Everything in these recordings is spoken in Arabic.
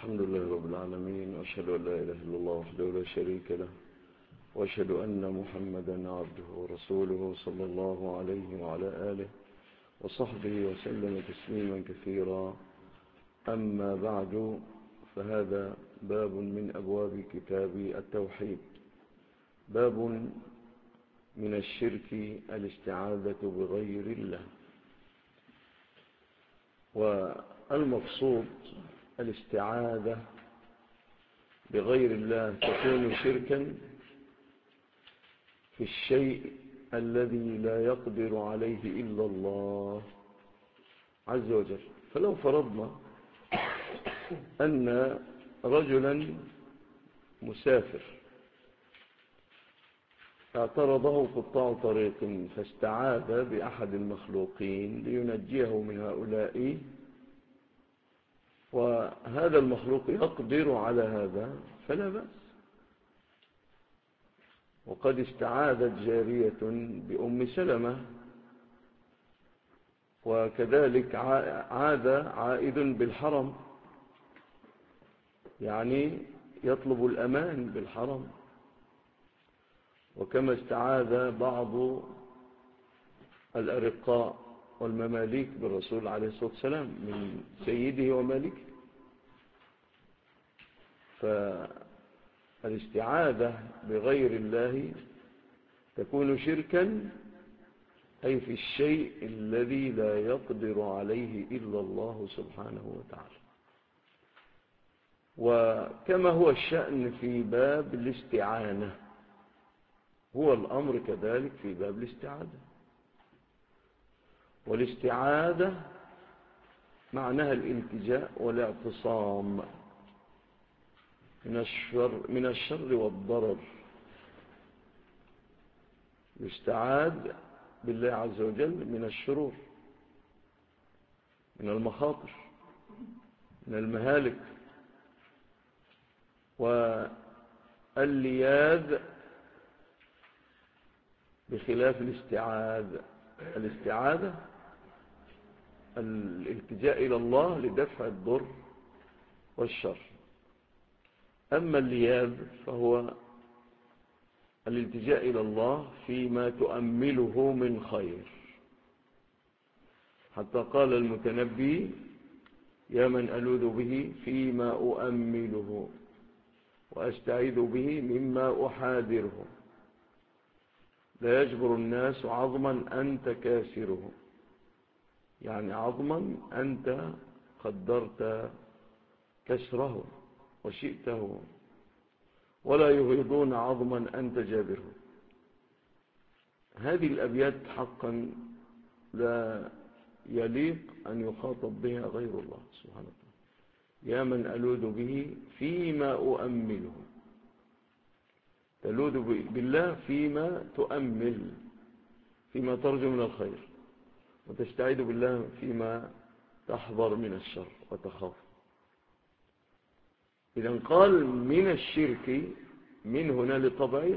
الحمد لله رب العالمين، وأشهد أن لا إله إلا الله وحده لا شريك له، وأشهد أن محمدا عبده ورسوله صلى الله عليه وعلى آله وصحبه وسلم تسليما كثيرا. أما بعد، فهذا باب من أبواب كتاب التوحيد، باب من الشرك الاستعاذة بغير الله. والمقصود الاستعاذة بغير الله تكون شركا في الشيء الذي لا يقدر عليه إلا الله عز وجل. فلو فرضنا أن رجلا مسافر اعترضه قطاع طريق فاستعاذ بأحد المخلوقين لينجيه من هؤلاء، وهذا المخلوق يقدر على هذا فلا بأس. وقد استعاذت جارية بأم سلمة، وكذلك عائد بالحرم، يعني يطلب الأمان بالحرم. وكما استعاذ بعض الأرقاء والمماليك بالرسول عليه الصلاة والسلام من سيده ومالكه. فالاستعاذة بغير الله تكون شركا، أي في الشيء الذي لا يقدر عليه إلا الله سبحانه وتعالى. وكما هو الشأن في باب الاستعانة، هو الأمر كذلك في باب الاستعاذة. والاستعاذة معناها الالتجاء والاعتصام من الشر والضرر. يستعاذ بالله عز وجل من الشرور، من المخاطر، من المهالك. واللياذ بخلاف الاستعاذة الالتجاء إلى الله لدفع الضر والشر. أما اللياذ فهو الالتجاء إلى الله فيما تؤمله من خير. حتى قال المتنبي: يا من ألوذ به فيما أؤمله وأستعيذ به مما أحاذره، لا يجبر الناس عظما أنت كاسره. يعني عظما أنت قدرت كسره وشئته، ولا يغيضون عظما أنت جابره. هذه الأبيات حقا لا يليق أن يخاطب بها غير الله سبحانه وتعالى. يا من ألوذ به فيما أؤمله، تلوذ بالله فيما تؤمل، فيما ترجو من الخير، وتستعيذ بالله فيما تحذر من الشر وتخاف. إذن قال من الشرك، من هنا للطبعية.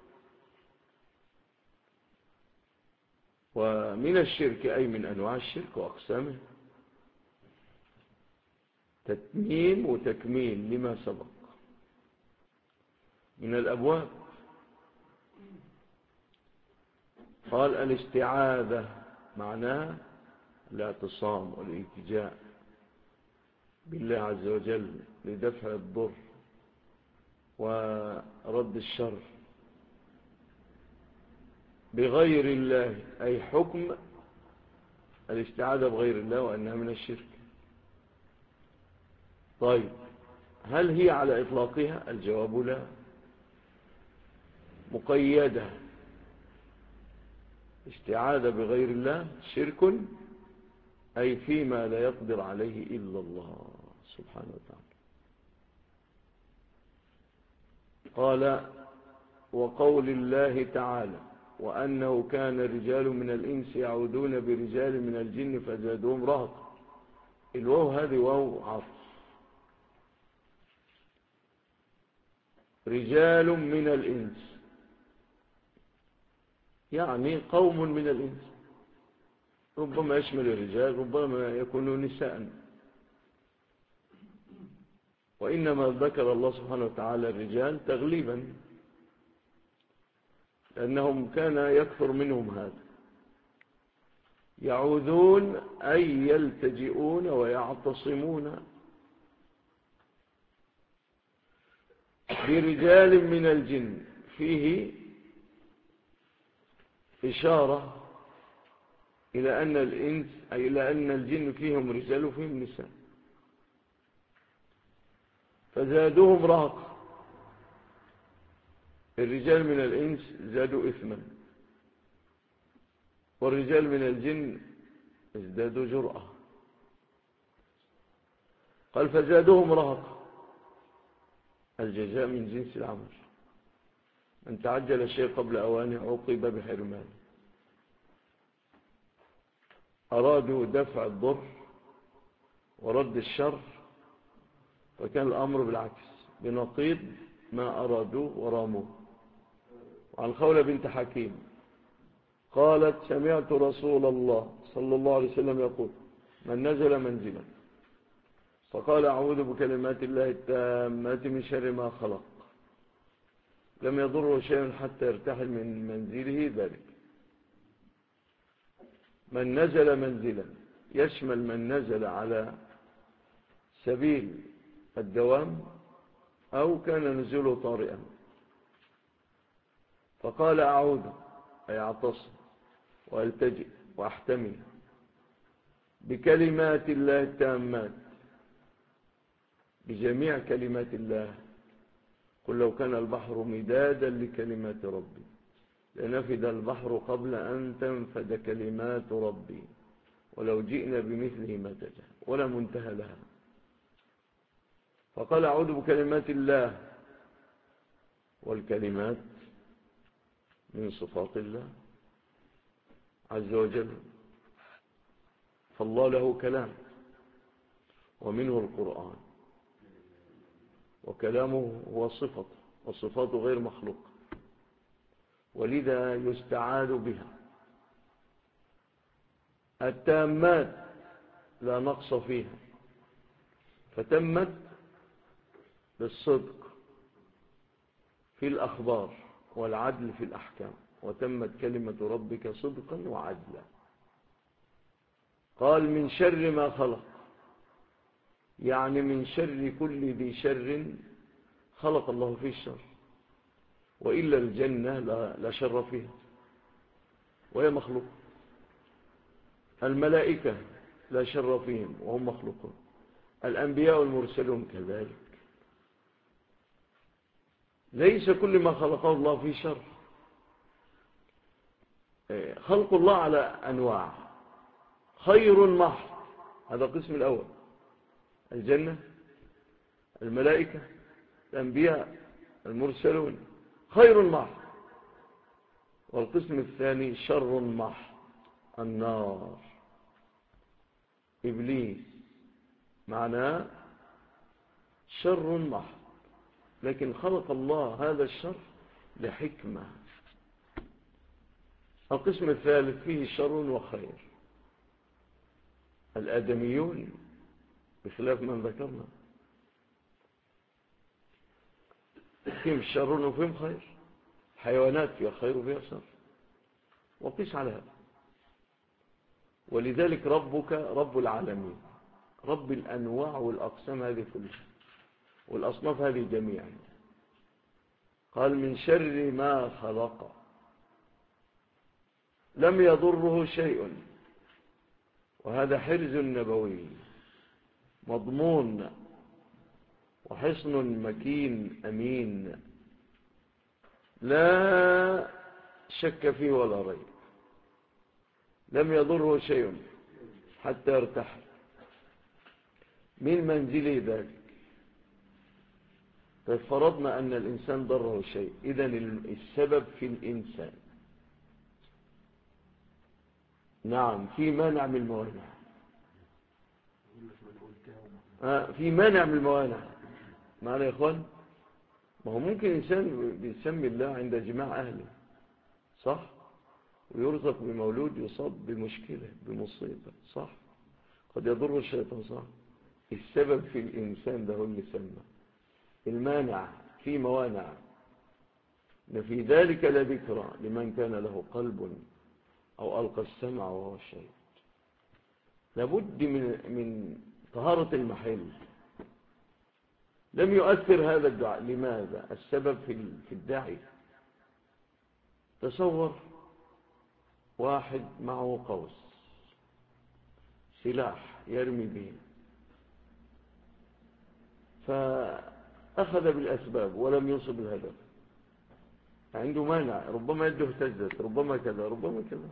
ومن الشرك أي من أنواع الشرك وأقسامه، تتميم وتكميل لما سبق من الأبواب. قال الاستعاذة معناها الاعتصام والالتجاء بالله عز وجل لدفع الضر ورد الشر بغير الله، أي حكم الاستعاذة بغير الله وأنها من الشرك. طيب، هل هي على إطلاقها؟ الجواب لا، مقيدة. استعاذة بغير الله شرك، أي فيما لا يقدر عليه إلا الله سبحانه وتعالى. قال: وقول الله تعالى: وأنه كان رجال من الإنس يعودون برجال من الجن فزادوهم رهقا. الواو هذه واو عطف. رجال من الإنس يعني قوم من الإنس، ربما يشمل الرجال، ربما يكونوا نساء. وإنما ذكر الله سبحانه وتعالى الرجال تغليبا، لأنهم كان يكثر منهم هذا، يعوذون أي يلتجئون ويعتصمون برجال من الجن. فيه إشارة إلى أن الإنس أي إلى أن الجن فيهم رجال وفيهم نساء، فزادوهم رهقا. الرجال من الإنس زادوا إثما، والرجال من الجن ازدادوا جرأة. قال فزادوهم رهقا، الجزاء من جنس العمل، من تعجل الشيء قبل أوانه عوقب بحرمانه. أرادوا دفع الضر ورد الشر، فكان الأمر بالعكس بنقيض ما أرادوا وراموا. وعن خولة بنت حكيم قالت سمعت رسول الله صلى الله عليه وسلم يقول من نزل منزلا فقال أعوذ بكلمات الله التامات من شر ما خلق لم يضره شيء حتى يرتحل من منزله ذلك. من نزل منزلا يشمل من نزل على سبيل الدوام أو كان نزوله طارئا، فقال أعوذ أي أعتصم وألتجئ وأحتمي بكلمات الله التامات، بجميع كلمات الله. قل لو كان البحر مدادا لكلمات ربي لنفد البحر قبل أن تنفد كلمات ربي ولو جئنا بمثله مددا ولا منتهى لها. فقال أعوذ بكلمات الله، والكلمات من صفات الله عز وجل، فالله له كلام ومنه القرآن، وكلامه هو صفة وصفاته غير مخلوق، ولذا يستعاذ بها. التامات لا نقص فيها، فتمت بالصدق في الأخبار والعدل في الأحكام، وتمت كلمة ربك صدقا وعدلا. قال من شر ما خلق، يعني من شر كل ذي شر خلق الله فيه الشر، وإلا الجنة لا شر فيها وهي مخلوق. الملائكة لا شر فيهم وهم مخلوقون، الأنبياء والمرسلون كذلك. ليس كل ما خلقه الله فيه شر. خلق الله على أنواع، خير محض هذا القسم الأول، الجنة، الملائكة، الأنبياء، المرسلون، خير محض. والقسم الثاني شر محض، النار، إبليس، معناه شر محض، لكن خلق الله هذا الشر لحكمة. القسم الثالث فيه شر وخير، الآدميون بخلاف من ذكرنا فيهم شر وفيهم خير، حيوانات فيها خير وفيها شر، وقيس على هذا. ولذلك ربك رب العالمين، رب الأنواع والأقسام هذه كلها والأصناف هذه جميعا. قال من شر ما خلق لم يضره شيء، وهذا حرز نبوي مضمون وحصن مكين أمين لا شك فيه ولا ريب. لم يضره شيء حتى يرتحل من منزله ذلك. ففرضنا أن الإنسان ضره شيء، إذن السبب في الإنسان. نعم، في مانع من الموانع، في مانع من الموانع. معنى يا إخوان، ما هو ممكن إنسان بيسمي الله عند جماع أهله، صح، ويرزق بمولود يصاب بمشكلة بمصيبة، صح، قد يضر الشيطان، صح. السبب في الإنسان ده هو اللي سمى. المانع في موانع، إن في ذلك لذكرى لمن كان له قلب أو ألقى السمع وهو شهيد. لابد من طهارة المحل. لم يؤثر هذا الدعاء. لماذا؟ السبب في الداعي. تصور واحد معه قوس، سلاح يرمي به، فأخذ بالأسباب ولم يصب الهدف، عنده مانع، ربما يده اهتزت، ربما كذا ربما كذا.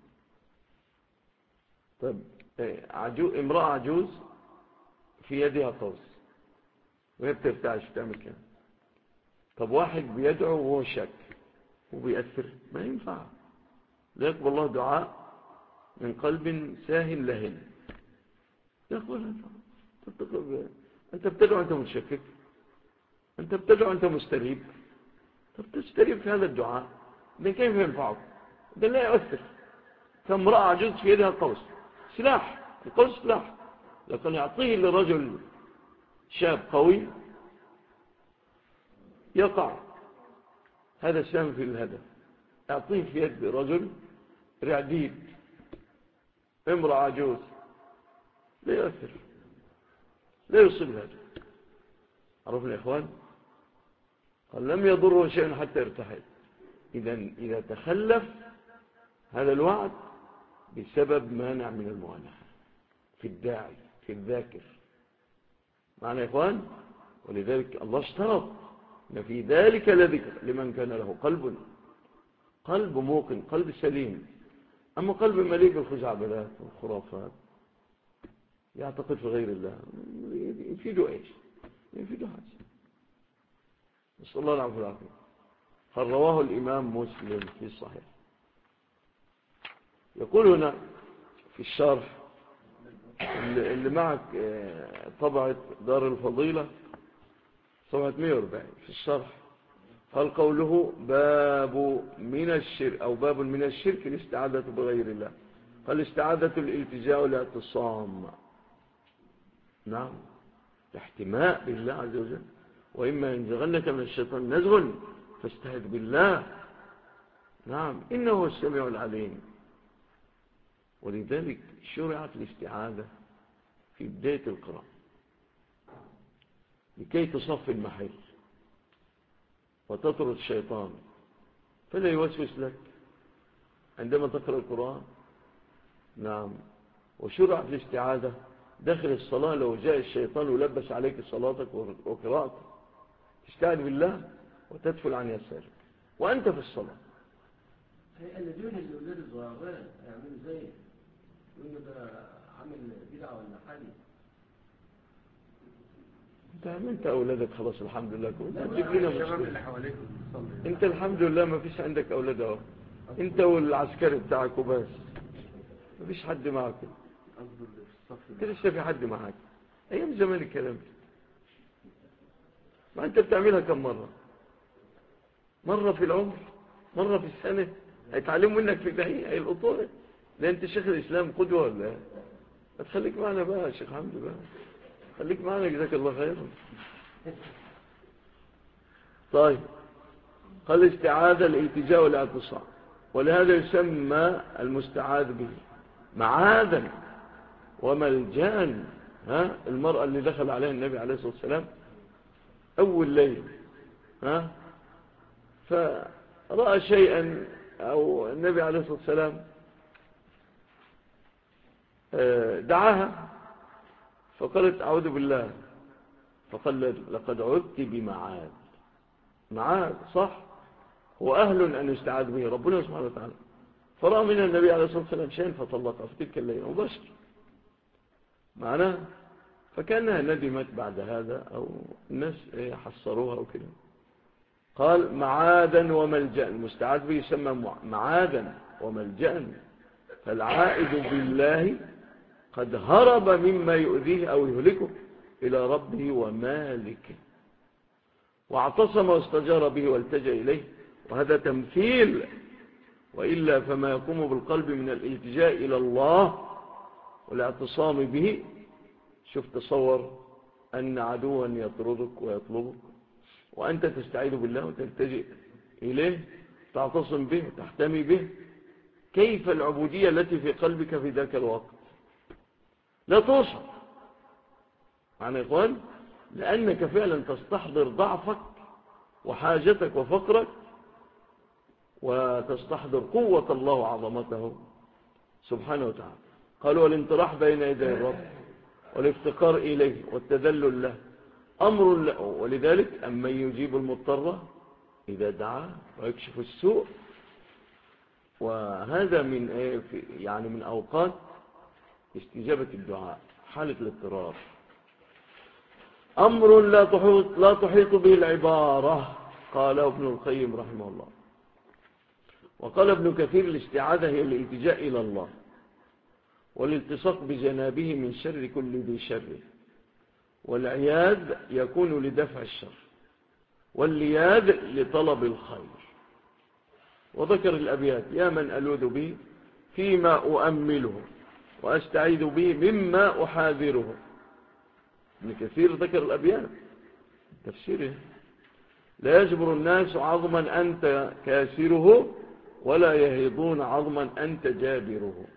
طيب امرأة عجوز في يدها قوس وهي بترتعش بتعمل كده. طب واحد بيدعو وهو شك وبيأثر، ما ينفع. لا يقبل الله دعاء من قلب ساهن لهن. يقول أنت بتدعو أنت متشكك، أنت بتدعو أنت مستريب. طب تستريب في هذا الدعاء ده كيف ينفعك؟ ده لا يؤثر. فامرأة عجوز في يدها قوس، سلاح، القوس سلاح، لكن يعطيه لرجل شاب قوي يقع هذا السهم في الهدف. يعطيه في يد رجل رعديد، امرأة عجوز، لا يؤثر، لا يصيب الهدف. عرفنا يا إخوان؟ قال لم يضره شيء حتى يرتحل. إذا تخلف هذا الوعد بسبب مانع من الموانعة في الداعي في الذاكر. معنى يا إخوان؟ ولذلك الله اشترط إن في ذلك لذكر لمن كان له قلب موقن، قلب سليم. أما قلب مليء بالخزعبلات والخرافات يعتقد في غير الله، يفيده إيش؟ يفيده حاجة. نسأل الله العفو والعافية. قال رواه الإمام مسلم في الصحيح. يقول هنا في الشرح اللي معك طبعة دار الفضيلة صفحة 140 في الشرح، قال قوله باب من الشرك أو باب من الشرك الاستعاذة بغير الله. قال استعاذة الالتجاء والاعتصام. نعم، الاحتماء بالله عز وجل. وإما ينزغنك من الشيطان نزغ فاستعذ بالله. نعم، إنه هو السميع العليم. ولذلك شرعت الاستعاذة في بداية القراءة لكي تصفي المحل وتطرد الشيطان فلا يوسوس لك عندما تقرأ القرآن. نعم، وشرعت الاستعاذة داخل الصلاة. لو جاء الشيطان ولبس عليك صلاتك وقراءتك تستعذ بالله وتدفل عن يسارك وأنت في الصلاة. الذين الأولاد الصغيرين يعملوا زي يقولوا ده عامل بدعة ولا حاجة. انت أولادك خلاص الحمد لله. انت الحمد لله ما فيش عندك أولاد اهو، انت والعسكري بتاعك وبس، ما فيش حد معك. انت لسه في حد معك؟ ايام زمان الكلام ما انت بتعملها كم مرة في العمر، مرة في السنة. هيتعلموا منك في داهية هيلقطوها. لا انت شيخ الاسلام قدوة ولا ما تخليك معنا بقى يا شيخ حمد بقى، خليك معنا جزاك الله خيرا. طيب، قال استعاذة الالتجاء والاعتصام، ولهذا يسمى المستعاذ به معاذا وملجأ. المرأة اللي دخل عليها النبي عليه الصلاة والسلام أول ليل فرأى شيئا، أو النبي عليه الصلاة والسلام دعاها فقالت أعوذ بالله، فقال لقد عدت بمعاذ. معاذ صح، هو أهل أن يستعاذ به ربنا سبحانه وتعالى. فرأى من النبي عليه الصلاة والسلام شيئا فطلقها في تلك الليلة مباشر معناه. فكانها ندمت بعد هذا، أو الناس حصروها أو كده. قال معاذا وملجأ، المستعاذ به يسمى معاذا وملجأ. فالعائد بالله قد هرب مما يؤذيه أو يهلكه إلى ربه ومالكه، واعتصم واستجار به والتجأ إليه، وهذا تمثيل. وإلا فما يقوم بالقلب من الالتجاء إلى الله والاعتصام به. شوف تصور أن عدوا يطردك ويطلبك وأنت تستعيذ بالله وتلتجئ إليه، تعتصم به وتحتمي به، كيف العبودية التي في قلبك في ذاك الوقت؟ لا توصف معنى يا إخوان، لأنك فعلا تستحضر ضعفك وحاجتك وفقرك، وتستحضر قوة الله وعظمته سبحانه وتعالى. قالوا والانطراح بين يدي الرب والافتقار إليه والتذلل له أمر له، ولذلك أما يجيب المضطر إذا دعاه ويكشف السوء. وهذا من يعني من أوقات استجابة الدعاء، حالة الاضطرار، أمر لا تحيط به العبارة، قاله ابن القيم رحمه الله. وقال ابن كثير الاستعاذة هي الالتجاء إلى الله والالتصاق بجنابه من شر كل ذي شر، والعياذ يكون لدفع الشر، واللياذ لطلب الخير. وذكر الأبيات: يا من ألوذ به فيما أؤمله وأستعيذ به مما أحاذره. ابن كثير ذكر الأبيات تفسيره: لا يجبر الناس عظما أنت كاسره، ولا يهضون عظما أنت جابره.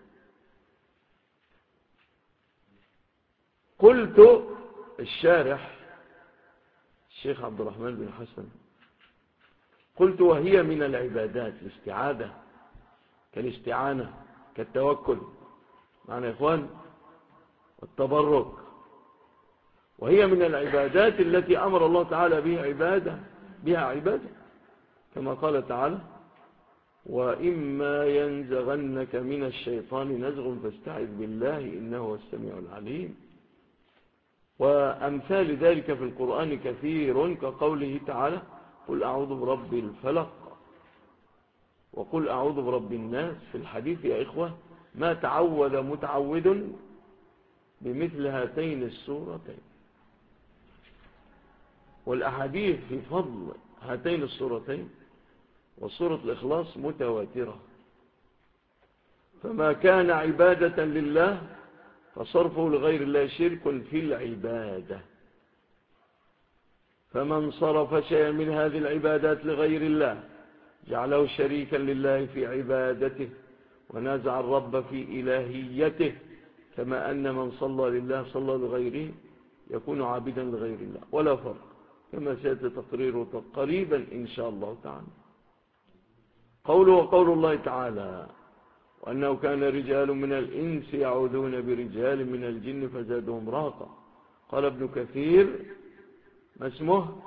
قلت الشارح الشيخ عبد الرحمن بن حسن: قلت وهي من العبادات، الاستعاذة كالاستعانة كالتوكل معنى يا إخوان والتبرك، وهي من العبادات التي أمر الله تعالى بها عبادة كما قال تعالى: وإما ينزغنك من الشيطان نزغ فاستعذ بالله إنه هو السميع العليم. وأمثال ذلك في القرآن كثير، كقوله تعالى: قل أعوذ برب الفلق وقل أعوذ برب الناس. في الحديث يا إخوة ما تعوذ متعوذ بمثل هاتين السورتين، والأحاديث في فضل هاتين السورتين وسورة الإخلاص متواترة. فما كان عبادة لله فصرفه لغير الله شرك في العبادة، فمن صرف شيئا من هذه العبادات لغير الله جعله شريكا لله في عبادته ونازع الرب في إلهيته، كما أن من صلى لله صلى لغيره يكون عابدا لغير الله، ولا فرق، كما سيأتي تقريره قريبا إن شاء الله تعالى. قوله وقول الله تعالى: وأنه كان رجال من الإنس يعوذون برجال من الجن فزادهم رهقا. قال ابن كثير: ما اسمه؟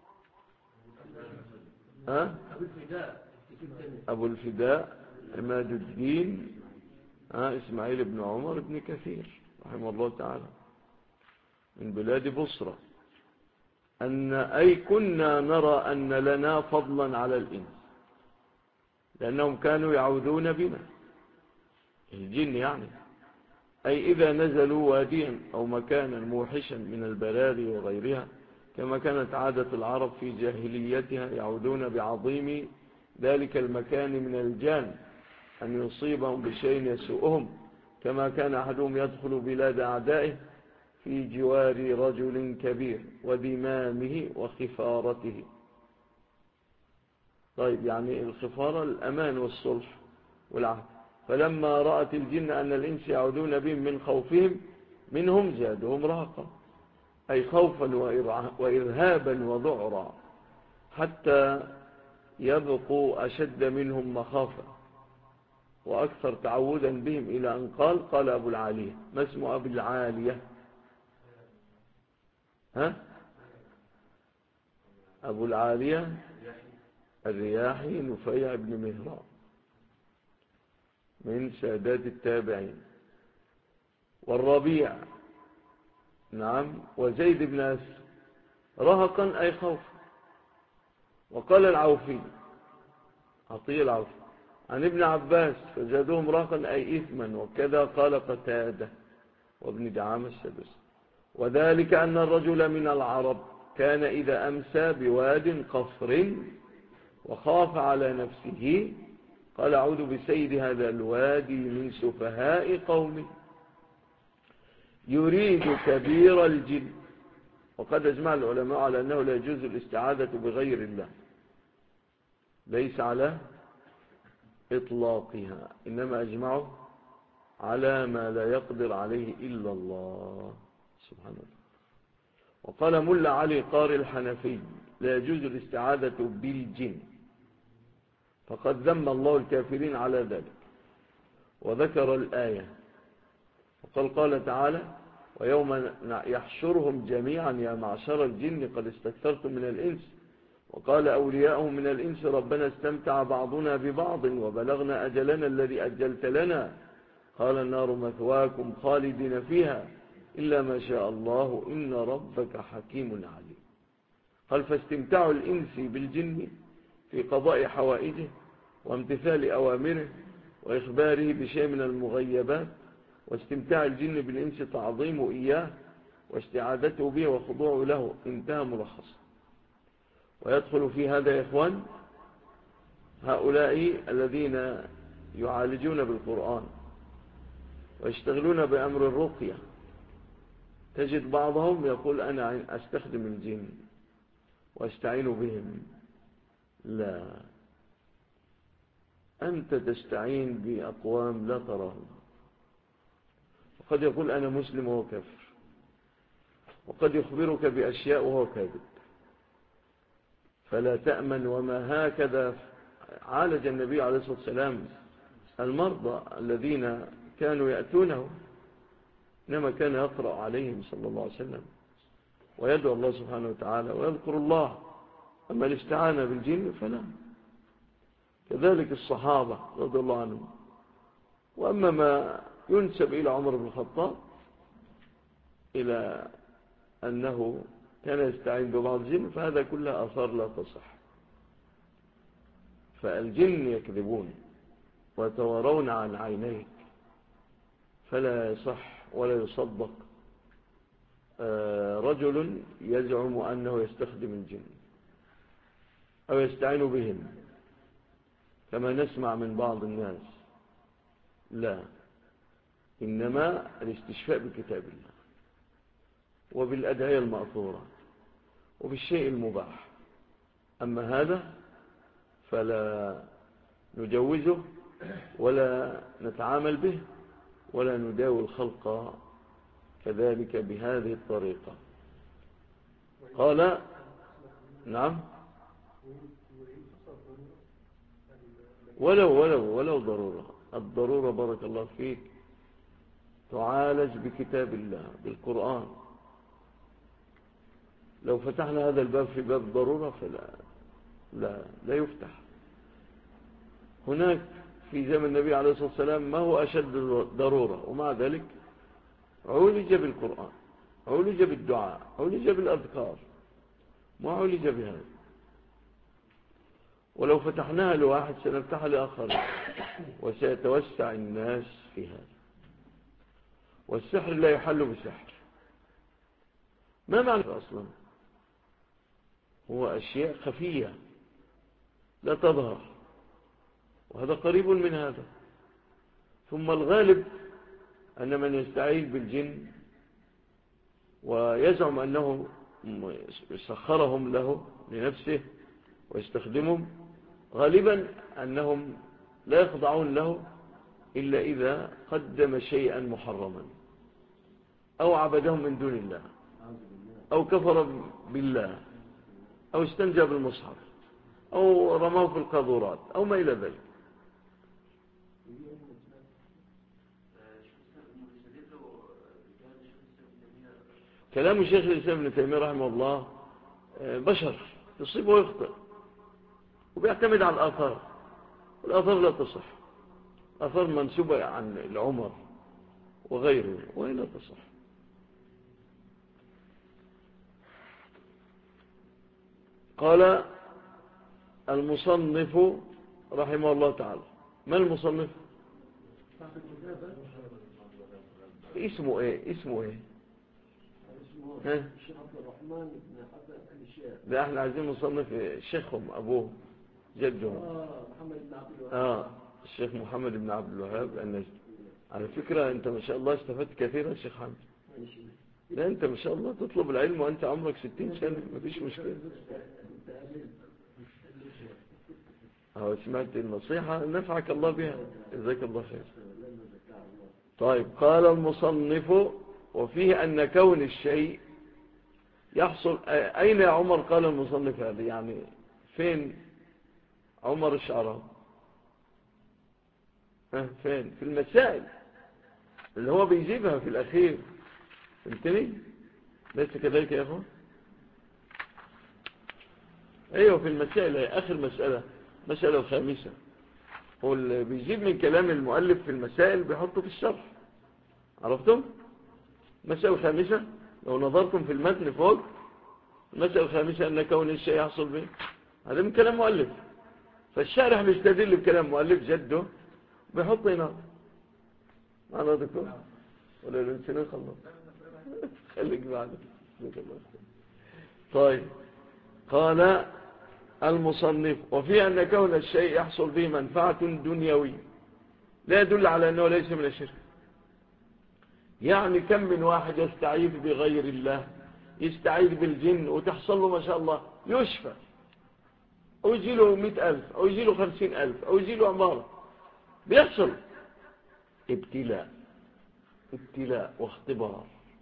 أبو الفداء عماد الدين إسماعيل بن عمر بن كثير رحمه الله تعالى من بلاد بصرة، أي كنا نرى أن لنا فضلا على الإنس، لأنهم كانوا يعوذون بنا الجن يعني، أي إذا نزلوا واديا أو مكانا موحشا من البراري وغيرها، كما كانت عادة العرب في جاهليتها يعودون بعظيم ذلك المكان من الجان أن يصيبهم بشيء يسوءهم، كما كان أحدهم يدخل بلاد أعدائه في جوار رجل كبير ودمامه وخفارته. طيب يعني الخفارة الأمان والصلح والعهد. فلما رأت الجن أن الإنس يعودون بهم من خوفهم منهم زادهم رهقا، أي خوفا وإرهابا وذعرا، حتى يبقوا أشد منهم مخافة وأكثر تعودا بهم، إلى أن قال أبو العالية. ما اسم أبو العالية؟ أبو العالية الرياحي نفيع بن مهران من سادات التابعين. والربيع نعم وزيد بن أسر رهقا أي خوفا. وقال العوفي عطية العوفي عن ابن عباس: فزادهم رهقا أي إثما. وكذا قال قتادة وابن دعامة السدس. وذلك أن الرجل من العرب كان إذا أمسى بواد قفر وخاف على نفسه قال: أعوذ بسيد هذا الوادي من سفهاء قومه يريد كبير الجن وقد أجمع العلماء على أنه لا يجوز الاستعاذة بغير الله، ليس على إطلاقها، إنما أجمعوا على ما لا يقدر عليه إلا الله سبحانه وتعالى. وقال ملا علي قاري الحنفي لا يجوز الاستعاذة بالجن، فقد ذم الله الكافرين على ذلك وذكر الآية، وقال قال تعالى ويوم يحشرهم جميعا يا معشر الجن قد استكثرتم من الإنس وقال أولياؤهم من الإنس ربنا استمتع بعضنا ببعض وبلغنا أجلنا الذي أجلت لنا قال النار مثواكم خالدين فيها إلا ما شاء الله إن ربك حكيم عليم. قال فاستمتاع الإنس بالجن في قضاء حوائجه وامتثال أوامره وإخباره بشيء من المغيبات، واستمتاع الجن بالإنس تعظيمه إياه واستعادته به وخضوعه له، انتهى ملخص. ويدخل في هذا يا إخوان هؤلاء الذين يعالجون بالقرآن ويشتغلون بأمر الرقية، تجد بعضهم يقول أنا أستخدم الجن وأستعين بهم. لا، أنت تستعين بأقوام لا تراهم. وقد يقول أنا مسلم وهو كافر، وقد يخبرك بأشياء وهو كاذب، فلا تأمن. وما هكذا عالج النبي عليه الصلاة والسلام المرضى الذين كانوا يأتونه، إنما كان يقرأ عليهم صلى الله عليه وسلم ويدعو الله سبحانه وتعالى ويذكر الله. أما الاستعانة بالجن فلا. كذلك الصحابة رضي الله عنهم. وأما ما ينسب إلى عمر بن الخطاب إلى أنه كان يستعين ببعض الجن فهذا كلها آثار لا تصح. فالجن يكذبون ويتوارون عن عينيك، فلا يصح ولا يصدق رجل يزعم أنه يستخدم الجن أو يستعين بهم كما نسمع من بعض الناس. لا، إنما الاستشفاء بكتاب الله وبالأدعية المأثورة وبالشيء المباح. أما هذا فلا نجوزه ولا نتعامل به ولا نداوي الخلق كذلك بهذه الطريقة. قال نعم ولو ضرورة. الضرورة بارك الله فيك تعالج بكتاب الله بالقرآن. لو فتحنا هذا الباب في باب ضرورة فلا لا يفتح. هناك في زمن النبي عليه الصلاة والسلام ما هو أشد ضرورة، ومع ذلك عولج بالقرآن، عولج بالدعاء، عولج بالأذكار، ما عولج بهذا. ولو فتحناها لواحد سنفتحها لآخر وسيتوسع الناس في هذا. والسحر لا يحل بسحر. ما معنى أصلا؟ هو أشياء خفية لا تظهر، وهذا قريب من هذا. ثم الغالب أن من يستعين بالجن ويزعم أنه سخرهم له لنفسه ويستخدمهم، غالبا أنهم لا يخضعون له إلا إذا قدم شيئا محرما أو عبدهم من دون الله أو كفر بالله أو استنجى بالمصحف أو رماه في القاذورات أو ما إلى ذلك. كلام الشيخ الإسلام ابن تيمية رحمه الله بشر يصيب ويخطئ وبيعتمد على الآثار، والآثار لا تصح. آثار منسوبة عن العمر وغيره وهي لا تصح. قال المصنف رحمه الله تعالى. ما المصنف؟ اسمه ايه؟ اسمه ايه؟ الشيخ عبد الرحمن بن حسن الشيخ. ده احنا عايزين نصنف شيخهم ابوه جدهم محمد بن عبد الوهاب. الشيخ محمد بن عبد الوهاب النجدي. على فكرة انت ما شاء الله استفدت كثيرا الشيخ حمد. لا أنت ما شاء الله تطلب العلم وأنت عمرك 60 سنة، مفيش مشكلة. أهو سمعت النصيحة نفعك الله بها، جزاك الله خير. طيب قال المصنف وفيه أن كون الشيء يحصل. أين يا عمر قال المصنف هذا؟ يعني فين عمر الشعراوي؟ فين؟ في المسائل اللي هو بيجيبها في الأخير، فهمتني؟ ليس كذلك يا أخوان؟ أيوه في المسائل، آخر مسألة، مسألة الخامسة، هو اللي بيجيب من كلام المؤلف في المسائل بيحطه في الشرح، عرفتم؟ مسألة الخامسة لو نظرتم في المتن فوق، المسألة الخامسة أن كون الشيء يحصل به، هذا من كلام مؤلف، فالشارح بيستدل بكلام مؤلف جده بيحط هنا. معنا دكتور ولا الانسان خلص؟ خليك معنا. طيب قال المصنف وفي أن كون الشيء يحصل به منفعة دنيوية لا يدل على أنه ليس من الشرك. يعني كم من واحد يستعيذ بغير الله، يستعيذ بالجن وتحصل له ما شاء الله يشفى، أو يجي له 100,000 أو يجي له 50,000 أو يجي له عمارة، بيحصل ابتلاء واختبار.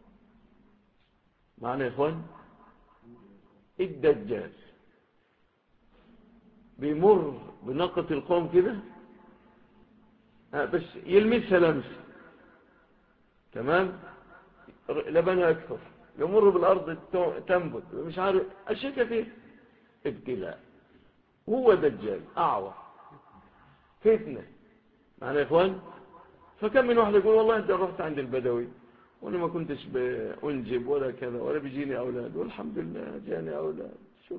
معنى يا إخوان الدجال بيمر بنقة القوم كده بس يلمسها لمس تمام، لبنها أكثر، يمر بالأرض تنبت، مش عارف أشياء كثير، ابتلاء. هو دجال أعور فتنة. معنى يا إخوان فكم من واحد يقول والله أنت رحت عند البدوي وأنا ما كنتش بأنجب ولا كذا ولا بيجيني أولاد والحمد لله جاني أولاد. شوف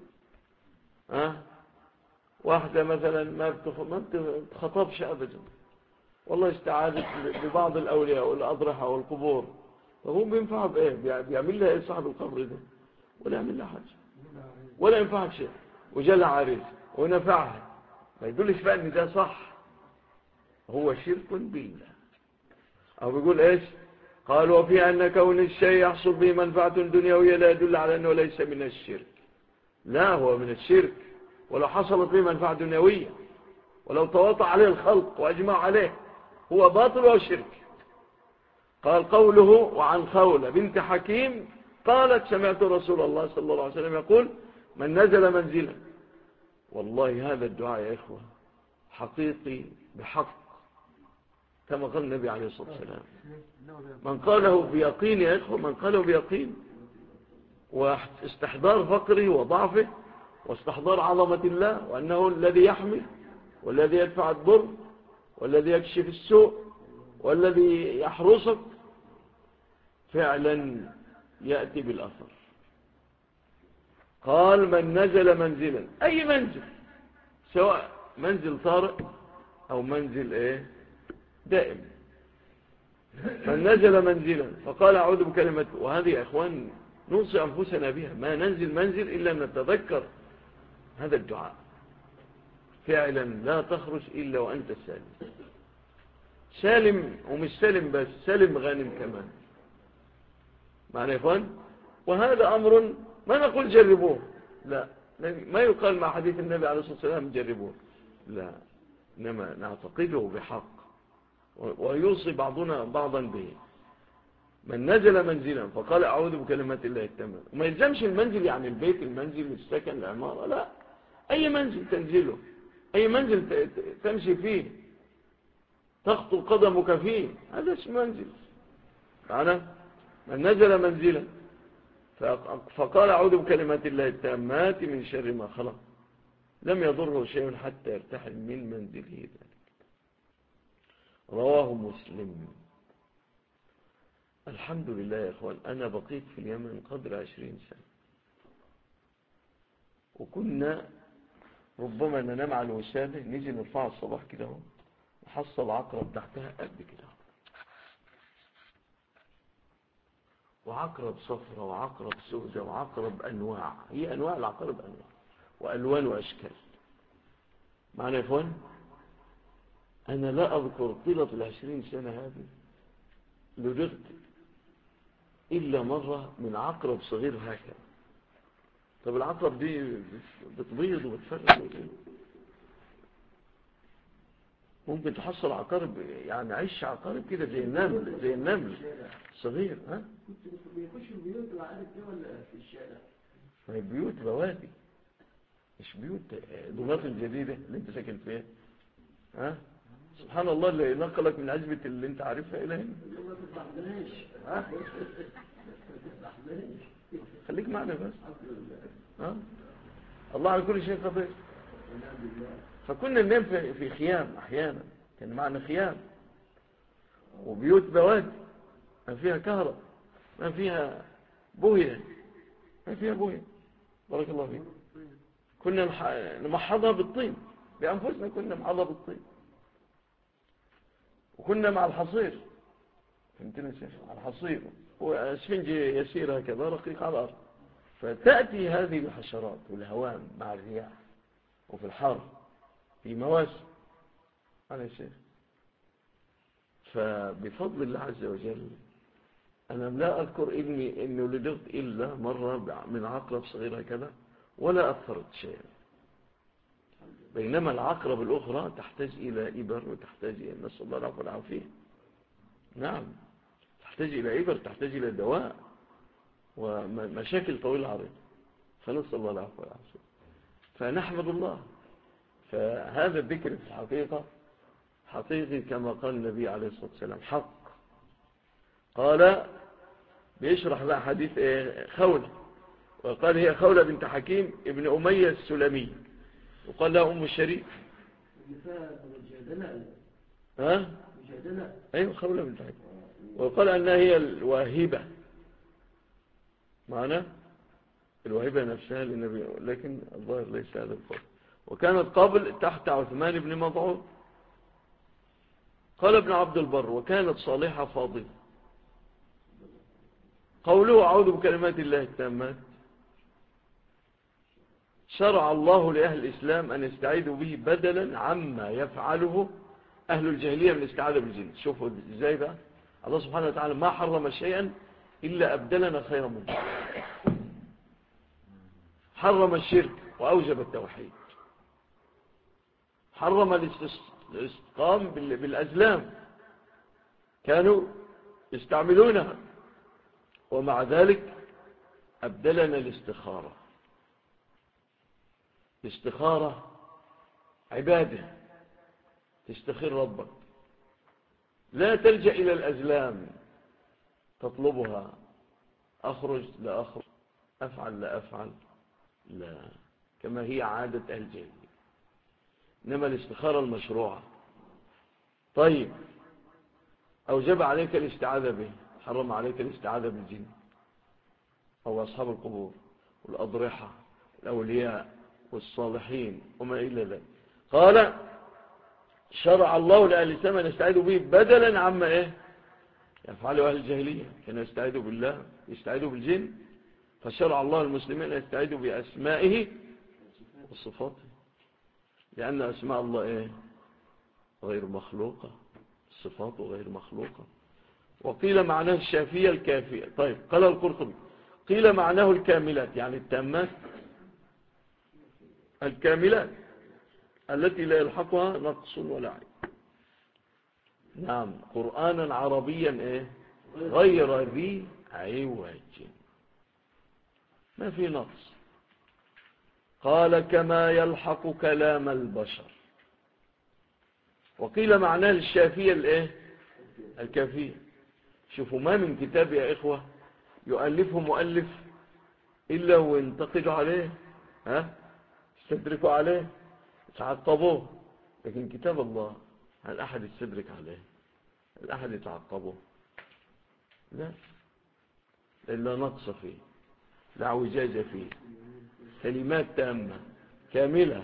واحدة مثلا ما بتخطبش أبدا، والله استعاذت ببعض الأولياء والأضرحة والقبور، فهم بينفعوا بإيه؟ بيعمل لها إيه صاحب القبر ده؟ ولا يعمل لها حاجة ولا ينفعها شيء، وجالها عريس ونفعها، ما يدلش بقى ان ده صح، هو شرك بالله. او بيقول ايش؟ قال وفي ان كون الشيء يحصل به منفعة دنيوية لا يدل على انه ليس من الشرك. لا هو من الشرك، ولو حصلت به منفعة دنيوية ولو تواطأ عليه الخلق واجمع عليه هو باطل وشرك. قال قوله وعن خولة بنت حكيم قالت سمعت رسول الله صلى الله عليه وسلم يقول من نزل منزلا. والله هذا الدعاء يا إخوة حقيقي بحق كما قال النبي عليه الصلاة والسلام، من قاله بيقين يا إخوة، من قاله بيقين واستحضار فقره وضعفه واستحضار عظمة الله وأنه الذي يحمي والذي يدفع الضر والذي يكشف السوء والذي يحرسك، فعلا يأتي بالأثر. قال من نزل منزلا، أي منزل، سواء منزل طارئ أو منزل دائم، من نزل منزلا فقال أعوذ بكلمة، وهذه يا أخوان نوصي أنفسنا بها، ما ننزل منزل إلا نتذكر هذا الدعاء، فعلا لا تخرج إلا وأنت سالم، سالم ومش سالم بس، سالم غانم كمان. معنى يا إخوان وهذا أمر ما نقول جربوه، لا ما يقال مع حديث النبي عليه الصلاة والسلام جربوه، لا، إنما نعتقده بحق ويوصي بعضنا بعضا به. من نزل منزلا فقال أعوذ بكلمات الله التامة، وما يلزمش المنزل يعني البيت، المنزل السكن العمارة، لا، أي منزل تنزله، أي منزل تمشي فيه تخطو قدمك فيه، هذا اسمه منزل. معنا من نزل منزلا فقال أعوذ بكلمات الله التامات من شر ما خلق لم يضره شيء حتى يرتحل من منزله ذلك. رواه مسلم. الحمد لله يا أخوان أنا بقيت في اليمن قدر 20 سنة، وكنا ربما ننام على الوسادة نيجي نرفع الصباح كده نحصل عقرب تحتها قد كده، وعقرب صفرة وعقرب سودة وعقرب أنواع، هي أنواع العقرب أنواع وألوان وأشكال. معنى يا إخوان أنا لا أذكر طيلة 20 سنة هذه لدغت إلا مرة من عقرب صغير هكذا. طب العقرب دي بتبيض وبتفرق، ممكن تحصل عقارب، يعني عيش عقارب كده زي النمل، زي النمل صغير. ها كنت بيخش البيوت وعارف ايه ولا في الشارع؟ ما هي بيوت بوادي، مش بيوت دمياط الجديدة اللي انت ساكن فيها. ها سبحان الله اللي نقلك من عزبة اللي انت عارفها الى هنا. ما تستحملش. ها خليك معنا بس. ها الله على كل شيء قدير. فكنا ننام في خيام احيانا، كان معنا خيام وبيوت بوادي ما فيها كهرباء، ما فيها بوية، ما فيها بوية. بارك الله فيك. كنا نمحضها بالطين بأنفسنا، كنا نمحضها بالطين، وكنا مع الحصير، فهمتني شيخ؟ على الحصير واسفنج يسير هكذا رقيق على الأرض، فتأتي هذه الحشرات والهوام مع الرياح وفي الحر في مواسم على الشيخ. فبفضل الله عز وجل أنا لا أذكر إني ولدت إلا مرة من عقرب صغير هكذا ولا أثرت شيئا، بينما العقرب الأخرى تحتاج إلى إبر وتحتاج إلى، نسأل الله العفو والعافية. نعم تحتاج إلى إبر، تحتاج إلى دواء ومشاكل طويلة عريضة، فنسأل الله العفو والعافية. فنحمد الله. فهذا الذكر في الحقيقة حقيقي كما قال النبي عليه الصلاة والسلام، حق. قال بيشرح بقى حديث خولة، وقال هي خولة بنت حكيم ابن أمية السلمي، وقال لها أم الشريف. ها أيوة خولة بنت حكيم، وقال أنها هي الواهبة، معنى الواهبة نفسها للنبي، لكن الظاهر ليس هذا القول. وكانت قبل تحت عثمان بن مضعون. قال ابن عبد البر وكانت صالحة فاضلة. قوله أعوذ بكلمات الله التامات، شرع الله لأهل الإسلام أن يستعيذوا به بدلا عما يفعله أهل الجاهلية من الاستعاذة بالجن. شوفوا إزاي بقى الله سبحانه وتعالى ما حرم شيئا إلا أبدلنا خيرا منه. حرم الشرك وأوجب التوحيد، حرم الاستقام بالأزلام، كانوا يستعملونها، ومع ذلك أبدلنا الاستخارة. الاستخارة عبادة، تستخير ربك، لا تلجأ إلى الأزلام تطلبها، أخرج لا أخرج، أفعل لا أفعل، لا، كما هي عادة أهل الجاهلية. إنما الاستخارة المشروعة. طيب أوجب عليك الاستعاذة به، حرم عليك الاستعاذة بالجن أو أصحاب القبور والأضرحة والأولياء والصالحين وما إلى ذلك. قال شرع الله لأهل الإسلام أن يستعيذوا به بدلا عما يفعلوا أهل الجاهلية، كانوا يستعيذوا بالله، يستعيذوا بالجن. فشرع الله المسلمين أن يستعيذوا بأسمائه وصفاته، لأن أسماء الله غير مخلوقة، صفاته غير مخلوقة. وقيل معناه الشافية الكافية. طيب قال القرطبي قيل معناه الكاملات، يعني التامات الكاملات التي لا يلحقها نقص ولا عيب. نعم قرآنا عربيا غير ذي عوج، ما في نقص. قال كما يلحق كلام البشر. وقيل معناه الشافية الكافية. شوفوا ما من كتاب يا إخوة يؤلفه مؤلف إلا وينتقدوا عليه، يستدركوا عليه، يتعقبوه. لكن كتاب الله هل أحد يستدرك عليه؟ هل أحد يتعقبه؟ لا، إلا نقص فيه، لا اعوجاج فيه، كلمات تامة كاملة.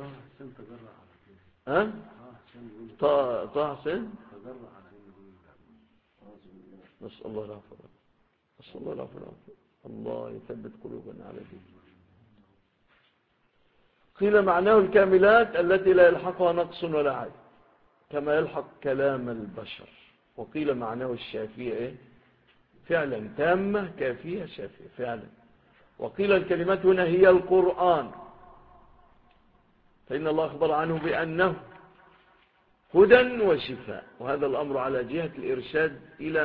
طه حسين نسأل الله العفو، نسأل الله العفو، الله يثبت قلوبنا على دين. قيل معناه الكاملات التي لا يلحقها نقص ولا عيب، كما يلحق كلام البشر. وقيل معناه الشافية فعلا تامة كافية شافية فعلا. وقيل الكلمات هنا هي القرآن، فإن الله أخبر عنه بأنه هدى وشفاء، وهذا الأمر على جهة الإرشاد إلى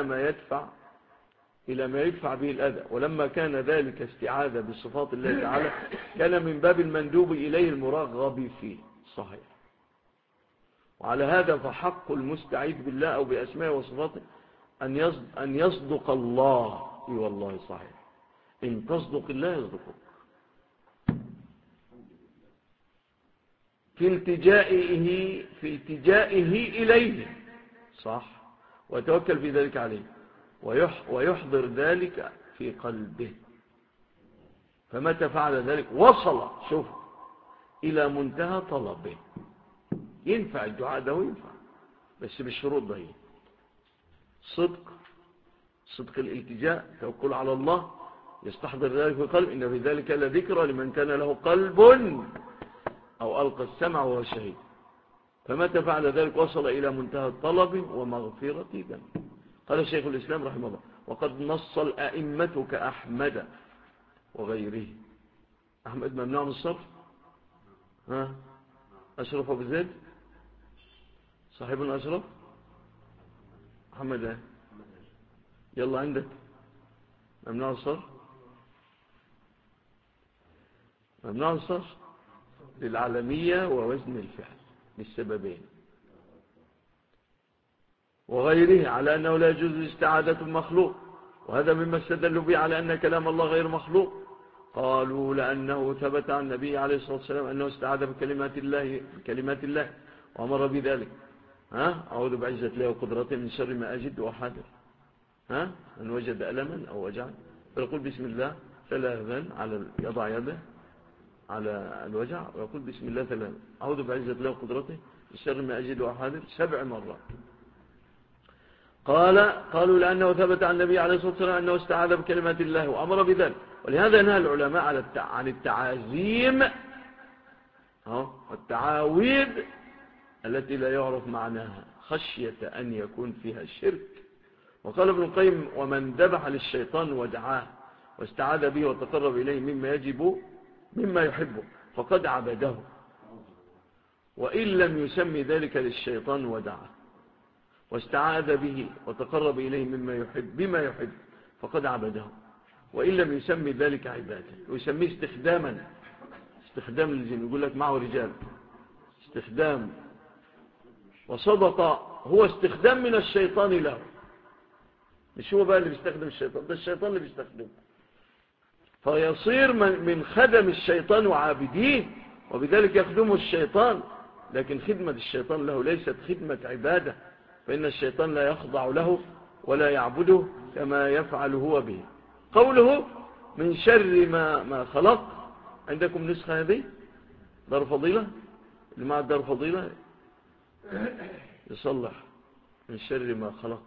ما يدفع به الأذى. ولما كان ذلك استعاذة بصفات الله تعالى كان من باب المندوب إليه المرغب فيه. صحيح. وعلى هذا فحق المستعيذ بالله أو بأسماء وصفاته أن يصدق الله. والله صحيح، إن تصدق الله يصدقك في التجائه إليه. صح. وتوكل في ذلك عليه ويحضر ذلك في قلبه. فمتى فعل ذلك وصل شوف إلى منتهى طلبه. ينفع الدعاء ده وينفع، بس بالشروط ده: صدق الالتجاء، توكل على الله، يستحضر ذلك في القلب. إن في ذلك لذكرى لمن كان له قلب أو ألقى السمع وهو شهيد. فمتى فعل ذلك وصل إلى منتهى الطلب ومغفرة ذنبه. قال الشيخ الإسلام رحمه الله: وقد نص الأئمة كأحمد وغيره. أحمد ممنوع من الصرف. أشرف أبو زيد صاحبنا أشرف محمد يلا عندك ممنوع الصرف. ممنوع الصرف للعالمية ووزن الفعل للسببين. وغيره على أنه لا يجوز استعادة المخلوق، وهذا مما استدلوا به على أن كلام الله غير مخلوق. قالوا لأنه ثبت عن النبي عليه الصلاة والسلام أنه استعاذ بكلمات الله وأمر بذلك. أعوذ بعزة الله وقدرته من شر ما أجد وأحاذر. من وجد ألما أو وجعا فيقول بسم الله ثلاثا، يضع يده على الوجع ويقول بسم الله ثلاثا، أعوذ بعزة الله وقدرته من شر ما أجد وأحاذر 7 مرات. قالوا لأنه ثبت عن النبي عليه الصلاة والسلام أنه استعاذ بكلمات الله وأمر بذلك، ولهذا نهى العلماء عن التعازيم والتعاويذ التي لا يعرف معناها خشية أن يكون فيها الشرك. وقال ابن القيم: ومن ذبح للشيطان ودعاه واستعاذ به وتقرب إليه مما يحبه فقد عبده، وإن لم يسمي ذلك للشيطان ودعاه واستعاذ به وتقرب إليه بما يحب فقد عبده، وإن لم يسمي ذلك عبادة. ويسميه استخدام للجن، يقول لك معه رجال استخدام، وصدق هو استخدام من الشيطان له، مش هو بقى اللي بيستخدم الشيطان، ده الشيطان اللي بيستخدمه، فيصير من خدم الشيطان وعابديه، وبذلك يخدمه الشيطان. لكن خدمة الشيطان له ليست خدمة عبادة، فإن الشيطان لا يخضع له ولا يعبده كما يفعل هو به. قوله من شر ما خلق، عندكم نسخة هذه دار فضيلة؟ اللي مع دار فضيلة يصلح من شر ما خلق.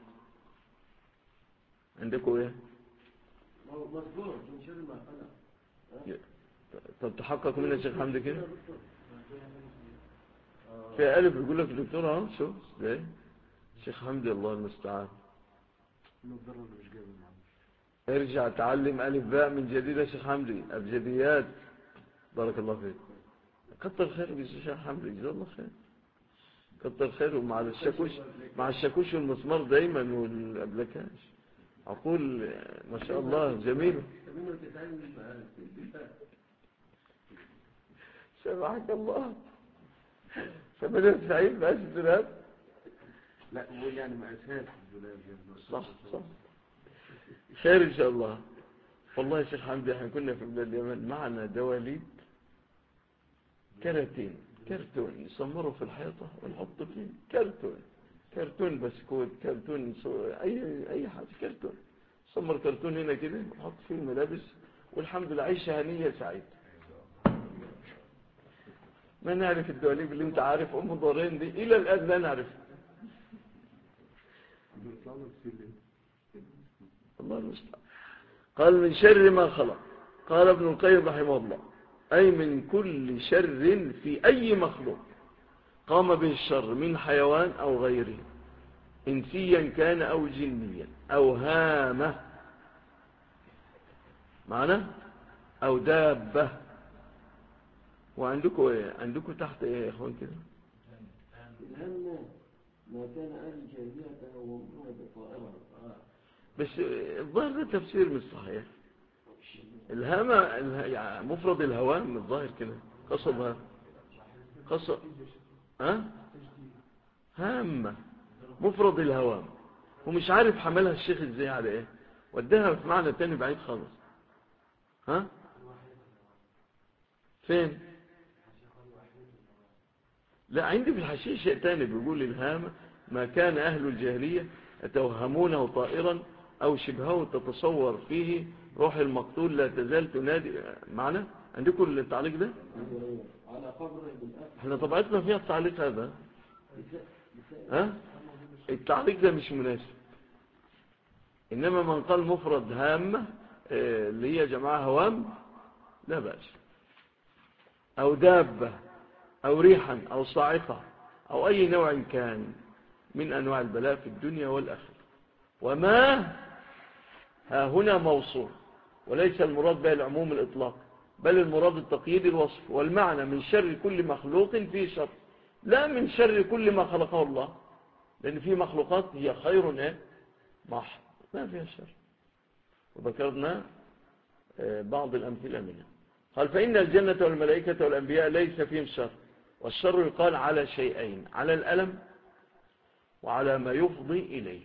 عندكم ايه؟ مذكور من شر ما خلق. طب تحقق منها الشيخ حمدي كده في ألف يقول لك الدكتور اهو شوف ازاي الشيخ حمدي الله المستعان. ارجع تعلم ألف باء من جديد يا شيخ حمدي، أبجديات. بارك الله فيك، كتر خير الشيخ حمدي، جزاه الله خير، كتر خيره. مع الشاكوش والمسمار دايما والأبلكاش، أقول ما شاء الله جميل. سمعك الله. 98 مقاس الدولاب. لا هو يعني مقاسات الدولاب. صح خير إن شاء الله. والله يا شيخ حمدي احنا كنا في بلاد اليمن معنا دواليب كرتون يصمروا في الحيطة ونحط فيه كرتون بسكوت، كرتون أي حاجة، كرتون صمر كرتون هنا كده ونحط فيه الملابس، والحمد لله عيشة هنية سعيد. ما نعرف الدواليب اللي انت عارف أم دارين دي إلى الآن لا نعرف. الله المستعان. قال من شر ما خلق. قال ابن القيم رحمه الله: أي من كل شر في أي مخلوق قام به الشر من حيوان أو غيره، إنسيا كان أو جنيا أو هامة معنا أو دابة. وعندكم إيه؟ عندكم تحت إيه يا إخوان كده؟ الهم ما كان أهل الجاهلية تهومون بطائرة. بس الظاهر ده تفسير مش صحيح. الهامة يعني مفرد الهوام الظاهر كده قصدها قصد هامة مفرد الهوام، ومش عارف حملها الشيخ ازاي على ايه، وديها في معنى تاني بعيد خالص. فين؟ لا، عندي في الحاشية شيء تاني بيقول الهامة ما كان أهل الجاهلية يتوهمونه طائرا أو شبهه تتصور فيه روح المقتول لا تزال تنادي. معنا عندكم التعليق ده؟ على قبر بالأسف. احنا طبعتنا فيها التعليق هذا. التعليق ده مش مناسب. إنما من قال مفرد هامة اللي هي جماعة هوام لا بأس، أو دابة أو ريحا أو صاعقة أو أي نوع كان من أنواع البلاء في الدنيا والآخرة. وما ها هنا موصول، وليس المراد به العموم الإطلاق، بل المراد التقييد الوصف. والمعنى من شر كل مخلوق فيه شر، لا من شر كل ما خلقه الله، لأن في مخلوقات هي خير محض ما فيها شر، وذكرنا بعض الأمثلة منها. قال فإن الجنة والملائكة والأنبياء ليس فيهم شر، والشر يقال على شيئين، على الألم وعلى ما يفضي إليه.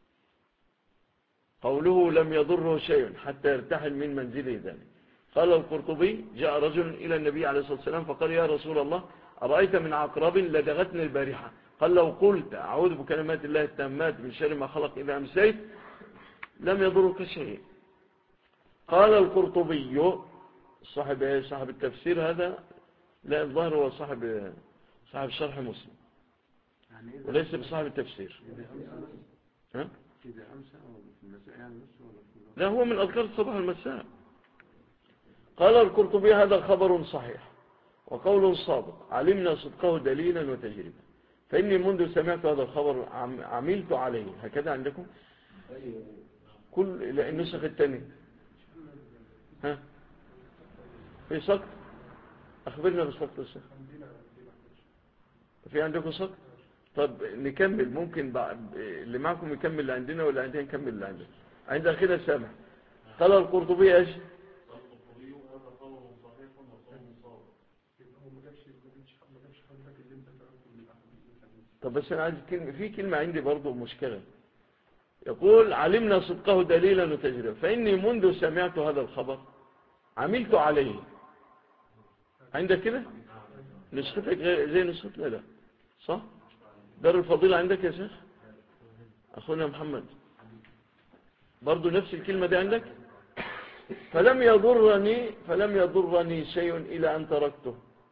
قوله لم يضره شيء حتى يرتحل من منزله ذلك. قال القرطبي جاء رجل إلى النبي عليه الصلاة والسلام فقال يا رسول الله أرأيت من عقرب لدغتني البارحة، قال لو قلت أعوذ بكلمات الله التامات من شر ما خلق إذا أمسيت لم يضرك شيء. قال القرطبي صاحب التفسير هذا، لا الظاهر هو صاحب شرح مسلم وليس بصاحب التفسير. لا هو من أذكار الصباح والمساء. قال القرطبي هذا خبر صحيح وقول صادق علمنا صدقه دليلا وتجربة، فإني منذ سمعت هذا الخبر عملت عليه. هكذا عندكم كل النسخ الثانية في سقط؟ أخبرنا بسقط الشيخ. في عندكم سقط؟ طب نكمل، ممكن اللي معكم يكمل اللي عندنا ولا عندنا نكمل اللي عندنا. عند أخينا سامح. قال القرطبي ايش؟ طب بس أنا عايز في كلمة عندي برضو مشكلة. يقول علمنا صدقه دليلا وتجربة، فإني منذ سمعت هذا الخبر عملت عليه. عندك كده نسختك زي نسختنا؟ لا صح؟ دار الفضيلة عندك يا شيخ أخونا محمد برضو نفس الكلمة دي عندك؟ فلم يضرني شيء إلى أن تركته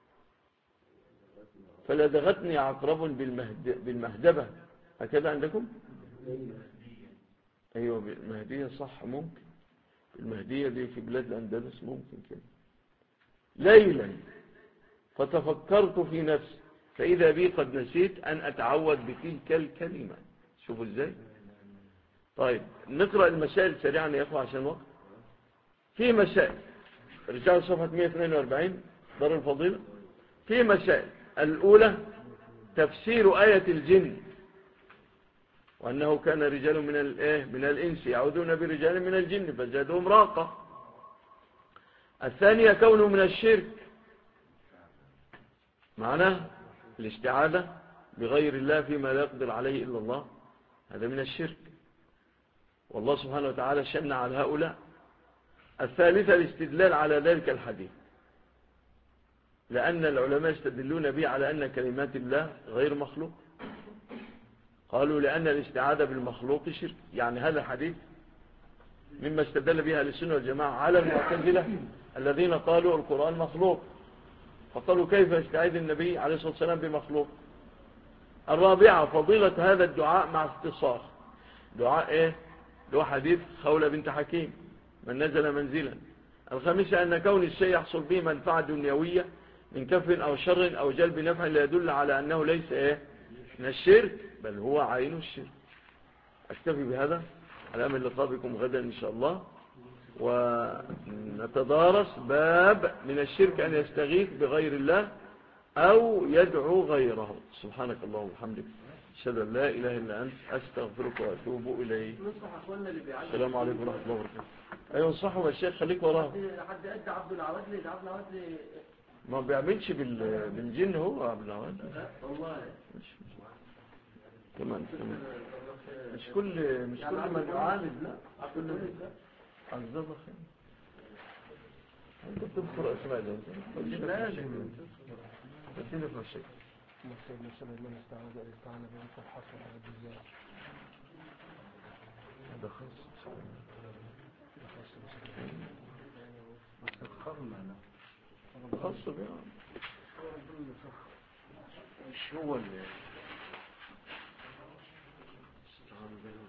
فلدغتني عقرب بالمهدبة. هكذا عندكم؟ أيوة المهدية صح، ممكن المهدية دي في بلاد الأندلس ممكن كده. ليلا فتفكرت في نفسي فإذا بي قد نسيت أن أتعود بتلك الكلمة. شوفوا إزاي. طيب نقرأ المسائل سريعا يا أخوة عشان وقت. في مسائل رجال صفحة 142 دار الفضيلة. في مسائل الأولى تفسير آية الجن، وأنه كان رجال من الإنس يعودون برجال من الجن فزادهم راقة. الثانية كونه من الشرك، معناه الاستعاذة بغير الله فيما لا يقدر عليه إلا الله، هذا من الشرك، والله سبحانه وتعالى شن على هؤلاء. الثالثة الاستدلال على ذلك الحديث، لأن العلماء يستدلون به على أن كلمات الله غير مخلوق. قالوا لأن الاستعاذة بالمخلوق شرك. يعني هذا الحديث مما استدل بها السنة والجماعة على المعتزلة الذين قالوا القرآن مخلوق، فقالوا كيف يستعيذ النبي عليه الصلاة والسلام بمخلوق. الرابعة فضيلة هذا الدعاء مع اختصار. دعاء ايه؟ دعاء حديث خولة بنت حكيم من نزل منزلا. الخامسة أن كون الشيء يحصل به منفعة دنيوية من كف أو شر أو جلب نفع لا يدل على أنه ليس ايه من الشرك بل هو عين الشرك. أكتفي بهذا على أمل لقاء بكم غدا إن شاء الله. نتدارس باب من الشرك أن يستغيث بغير الله أو يدعو غيره. سبحانك اللهم وبحمدك، أشهد أن لا إله إلا أنت، أستغفرك وأتوب إليك. السلام عليكم ورحمة الله وبركاته. أيوة صحوا يا شيخ، خليك وراه. حد أدى عبد العوادلي، عبد العوادلي ما بيعملش بالجن هو عبد العوادلي والله. كمان مش كل من يعالج، لا مش كل من عزيز خير. انت بتذكر اسماء ده مش لازم تسيبك في الشيء. سيدنا سليمان استعان برب الحق والعزيز. هذا خاص خاص بها، مش هو اللي استعان به.